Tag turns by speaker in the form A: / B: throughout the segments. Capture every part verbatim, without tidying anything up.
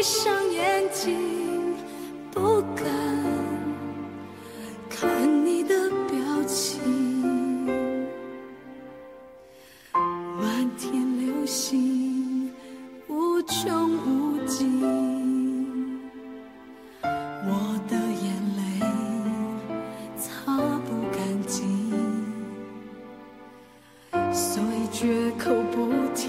A: 上眼睛，不敢看你的表情。满天流星无穷无尽，我的眼泪擦不干净，所以绝口不提，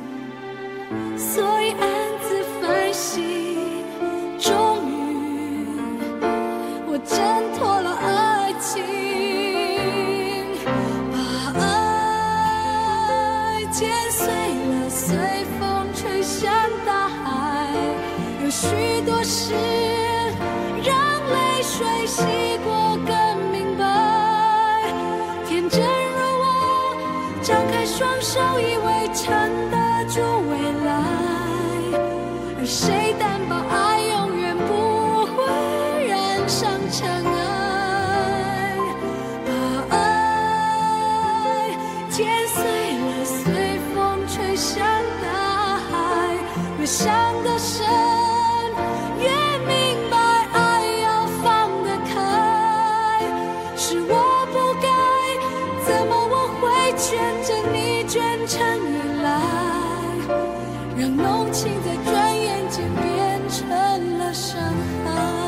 A: 所以暗自反省。终于我挣脱了爱情，把爱剪碎了，随风吹向大海。有许多事让泪水洗过更明白，天真如我张开双手，以为撑得住未来，而谁担保爱永远不会染上尘埃。把爱剪碎了，随风吹向大海，越想得深，越明白爱要放得开。是我不该，怎么我会卷着你卷成依赖，让浓情在转眼间变成了伤害。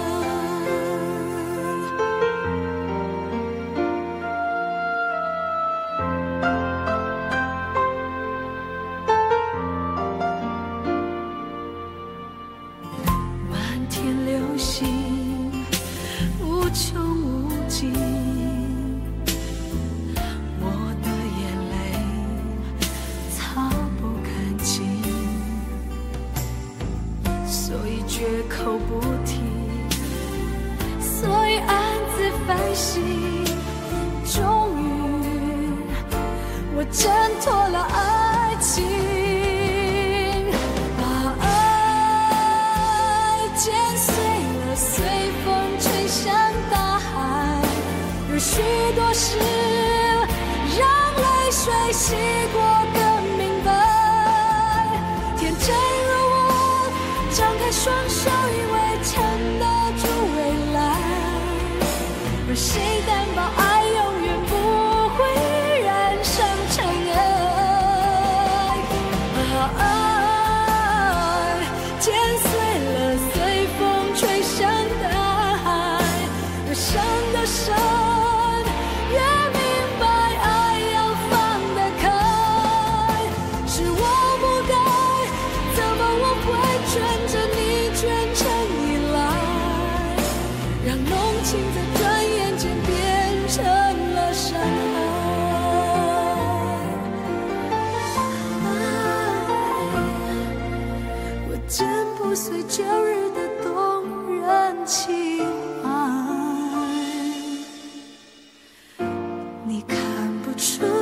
A: 满天流星无穷无尽，我的眼泪擦不干净，所以绝口不提，所以暗自反省。终于我挣脱了爱情，把爱剪碎了，随风吹向大海。有许多事让泪水洗过更明白，天真如我张开双手，以为撑得住未来，而谁担保爱永远不会染上尘埃。把爱剪碎了，随风吹向大海，越伤得深，越明白爱要放得开。是我不该，怎么我会卷着你卷成依赖，让浓情在转眼间变成了伤害。我剪不碎旧日的动人情怀，你看不出